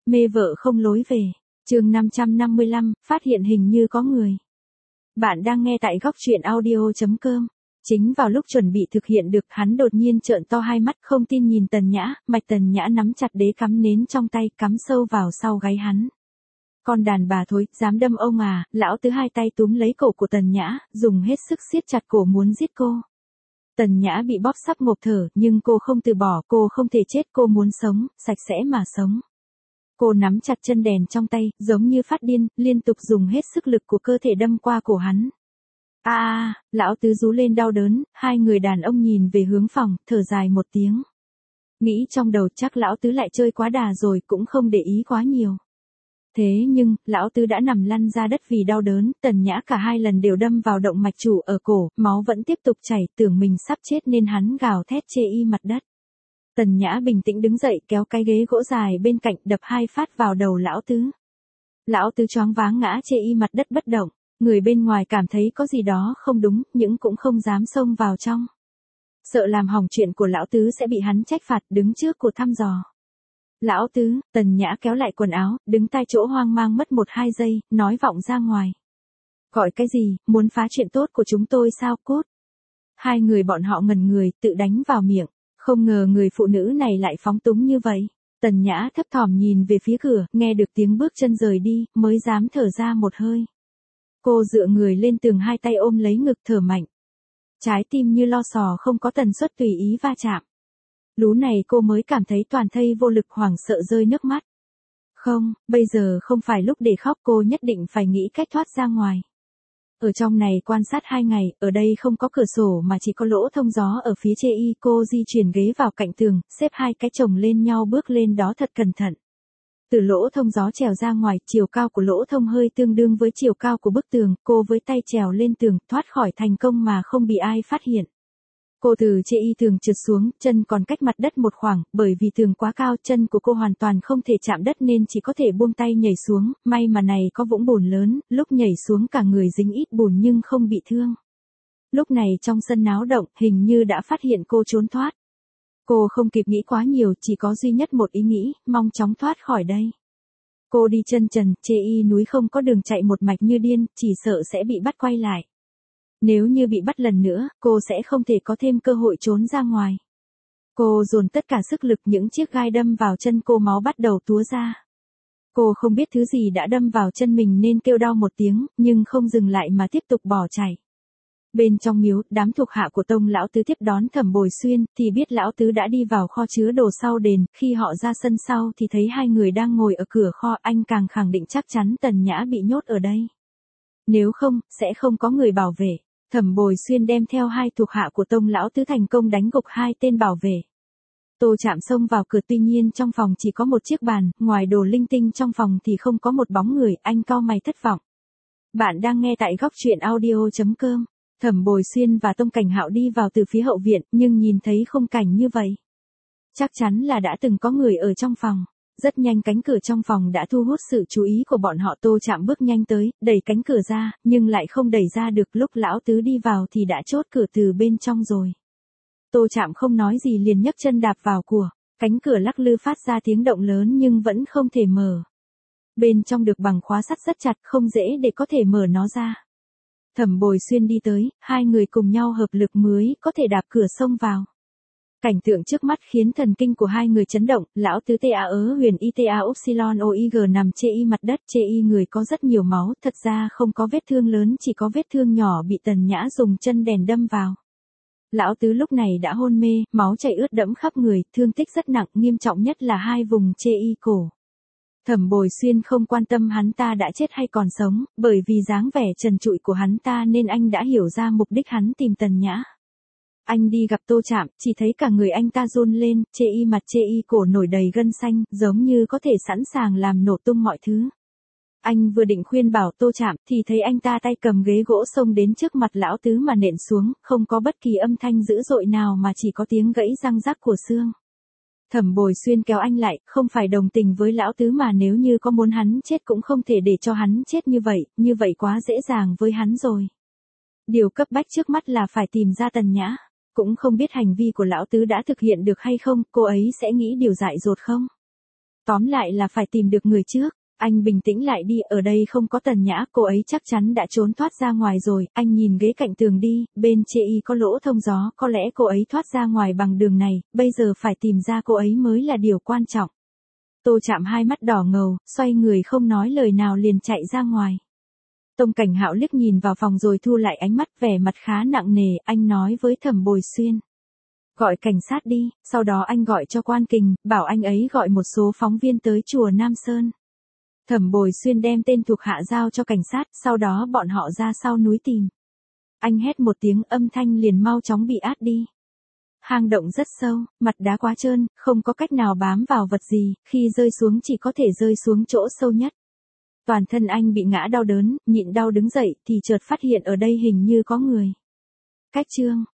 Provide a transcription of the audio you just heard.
Mê vợ không lối về. Chương 555, phát hiện hình như có người. Bạn đang nghe tại góc truyện audio.com. Chính vào lúc chuẩn bị thực hiện được, hắn đột nhiên trợn to hai mắt không tin nhìn Tần Nhã, mạch Tần Nhã nắm chặt đế cắm nến trong tay, cắm sâu vào sau gáy hắn. Con đàn bà thối, dám đâm ông à, lão tứ hai tay túm lấy cổ của Tần Nhã, dùng hết sức siết chặt cổ muốn giết cô. Tần Nhã bị bóp sắp ngộp thở, nhưng cô không từ bỏ, cô không thể chết, cô muốn sống, sạch sẽ mà sống. Cô nắm chặt chân đèn trong tay, giống như phát điên, liên tục dùng hết sức lực của cơ thể đâm qua cổ hắn. Lão tứ rú lên đau đớn, hai người đàn ông nhìn về hướng phòng, thở dài một tiếng. Nghĩ trong đầu chắc lão tứ lại chơi quá đà rồi, cũng không để ý quá nhiều. Thế nhưng, lão tứ đã nằm lăn ra đất vì đau đớn, Tần Nhã cả hai lần đều đâm vào động mạch chủ ở cổ, máu vẫn tiếp tục chảy, tưởng mình sắp chết nên hắn gào thét chê y mặt đất. Tần Nhã bình tĩnh đứng dậy, kéo cái ghế gỗ dài bên cạnh, đập hai phát vào đầu lão tứ. Lão tứ choáng váng ngã chê y mặt đất bất động, người bên ngoài cảm thấy có gì đó không đúng, nhưng cũng không dám xông vào trong. Sợ làm hỏng chuyện của lão tứ sẽ bị hắn trách phạt, đứng trước cuộc thăm dò. Lão tứ, Tần Nhã kéo lại quần áo, đứng tại chỗ hoang mang mất 1-2 giây, nói vọng ra ngoài. Gọi cái gì, muốn phá chuyện tốt của chúng tôi sao, cút. Hai người bọn họ ngẩn người, tự đánh vào miệng. Không ngờ người phụ nữ này lại phóng túng như vậy. Tần Nhã thấp thỏm nhìn về phía cửa, nghe được tiếng bước chân rời đi, mới dám thở ra một hơi. Cô dựa người lên tường, hai tay ôm lấy ngực thở mạnh. Trái tim như lo sò không có tần suất tùy ý va chạm. Lú này cô mới cảm thấy toàn thây vô lực, hoảng sợ rơi nước mắt. Không, bây giờ không phải lúc để khóc, cô nhất định phải nghĩ cách thoát ra ngoài. Ở trong này quan sát 2 ngày, ở đây không có cửa sổ mà chỉ có lỗ thông gió ở phía chê y, cô di chuyển ghế vào cạnh tường, xếp hai cái chồng lên nhau bước lên đó thật cẩn thận. Từ lỗ thông gió trèo ra ngoài, chiều cao của lỗ thông hơi tương đương với chiều cao của bức tường, cô với tay trèo lên tường, thoát khỏi thành công mà không bị ai phát hiện. Cô từ chê y tường trượt xuống, chân còn cách mặt đất một khoảng, bởi vì tường quá cao, chân của cô hoàn toàn không thể chạm đất nên chỉ có thể buông tay nhảy xuống, may mà này có vũng bùn lớn, lúc nhảy xuống cả người dính ít bùn nhưng không bị thương. Lúc này trong sân náo động, hình như đã phát hiện cô trốn thoát. Cô không kịp nghĩ quá nhiều, chỉ có duy nhất một ý nghĩ, mong chóng thoát khỏi đây. Cô đi chân trần, chê y núi không có đường chạy một mạch như điên, chỉ sợ sẽ bị bắt quay lại. Nếu như bị bắt lần nữa, cô sẽ không thể có thêm cơ hội trốn ra ngoài. Cô dồn tất cả sức lực, những chiếc gai đâm vào chân cô, máu bắt đầu túa ra. Cô không biết thứ gì đã đâm vào chân mình nên kêu đau một tiếng, nhưng không dừng lại mà tiếp tục bỏ chạy. Bên trong miếu, đám thuộc hạ của Tông lão tứ tiếp đón Thẩm Bồi Xuyên, thì biết lão tứ đã đi vào kho chứa đồ sau đền, khi họ ra sân sau thì thấy hai người đang ngồi ở cửa kho, anh càng khẳng định chắc chắn Tần Nhã bị nhốt ở đây. Nếu không, sẽ không có người bảo vệ. Thẩm Bồi Xuyên đem theo hai thuộc hạ của Tông lão tứ thành công đánh gục hai tên bảo vệ. Tô Trạm xông vào cửa, tuy nhiên trong phòng chỉ có một chiếc bàn, ngoài đồ linh tinh trong phòng thì không có một bóng người, anh cau mày thất vọng. Bạn đang nghe tại góc truyện audio.com. Thẩm Bồi Xuyên và Tông Cảnh Hạo đi vào từ phía hậu viện, nhưng nhìn thấy khung cảnh như vậy, chắc chắn là đã từng có người ở trong phòng. Rất nhanh cánh cửa trong phòng đã thu hút sự chú ý của bọn họ. Tô Trạm bước nhanh tới, đẩy cánh cửa ra, nhưng lại không đẩy ra được, lúc lão tứ đi vào thì đã chốt cửa từ bên trong rồi. Tô Trạm không nói gì liền nhấc chân đạp vào của, cánh cửa lắc lư phát ra tiếng động lớn nhưng vẫn không thể mở. Bên trong được bằng khóa sắt rất chặt, không dễ để có thể mở nó ra. Thẩm Bồi Xuyên đi tới, hai người cùng nhau hợp lực mới có thể đạp cửa xông vào. Cảnh tượng trước mắt khiến thần kinh của hai người chấn động, lão tứ ta huyền ita upsilon oig nằm chê y mặt đất, chê y người có rất nhiều máu, thật ra không có vết thương lớn, chỉ có vết thương nhỏ bị Tần Nhã dùng chân đèn đâm vào. Lão tứ lúc này đã hôn mê, máu chảy ướt đẫm khắp người, thương tích rất nặng, nghiêm trọng nhất là hai vùng chê y cổ. Thẩm Bồi Xuyên không quan tâm hắn ta đã chết hay còn sống, bởi vì dáng vẻ trần trụi của hắn ta nên anh đã hiểu ra mục đích hắn tìm Tần Nhã. Anh đi gặp Tô Trạm, chỉ thấy cả người anh ta run lên, chê y mặt chê y cổ nổi đầy gân xanh, giống như có thể sẵn sàng làm nổ tung mọi thứ. Anh vừa định khuyên bảo Tô Trạm, thì thấy anh ta tay cầm ghế gỗ xông đến trước mặt lão tứ mà nện xuống, không có bất kỳ âm thanh dữ dội nào mà chỉ có tiếng gãy răng rắc của xương. Thẩm Bồi Xuyên kéo anh lại, không phải đồng tình với lão tứ mà nếu như có muốn hắn chết cũng không thể để cho hắn chết như vậy quá dễ dàng với hắn rồi. Điều cấp bách trước mắt là phải tìm ra Tần Nhã. Cũng không biết hành vi của lão tứ đã thực hiện được hay không, cô ấy sẽ nghĩ điều dại dột không? Tóm lại là phải tìm được người trước. Anh bình tĩnh lại đi, ở đây không có Tần Nhã, cô ấy chắc chắn đã trốn thoát ra ngoài rồi. Anh nhìn ghế cạnh tường đi, bên chê y có lỗ thông gió, có lẽ cô ấy thoát ra ngoài bằng đường này, bây giờ phải tìm ra cô ấy mới là điều quan trọng. Tô Trạm hai mắt đỏ ngầu, xoay người không nói lời nào liền chạy ra ngoài. Tông Cảnh Hạo liếc nhìn vào phòng rồi thu lại ánh mắt, vẻ mặt khá nặng nề. Anh nói với Thẩm Bồi Xuyên: gọi cảnh sát đi, sau đó anh gọi cho Quan Kình, bảo anh ấy gọi một số phóng viên tới chùa Nam Sơn. Thẩm Bồi Xuyên đem tên thuộc hạ giao cho cảnh sát, sau đó bọn họ ra sau núi tìm. Anh hét một tiếng, âm thanh liền mau chóng bị át đi. Hang động rất sâu, mặt đá quá trơn, không có cách nào bám vào vật gì, khi rơi xuống chỉ có thể rơi xuống chỗ sâu nhất. Toàn thân anh bị ngã đau đớn, nhịn đau đứng dậy thì chợt phát hiện ở đây hình như có người. Cách chương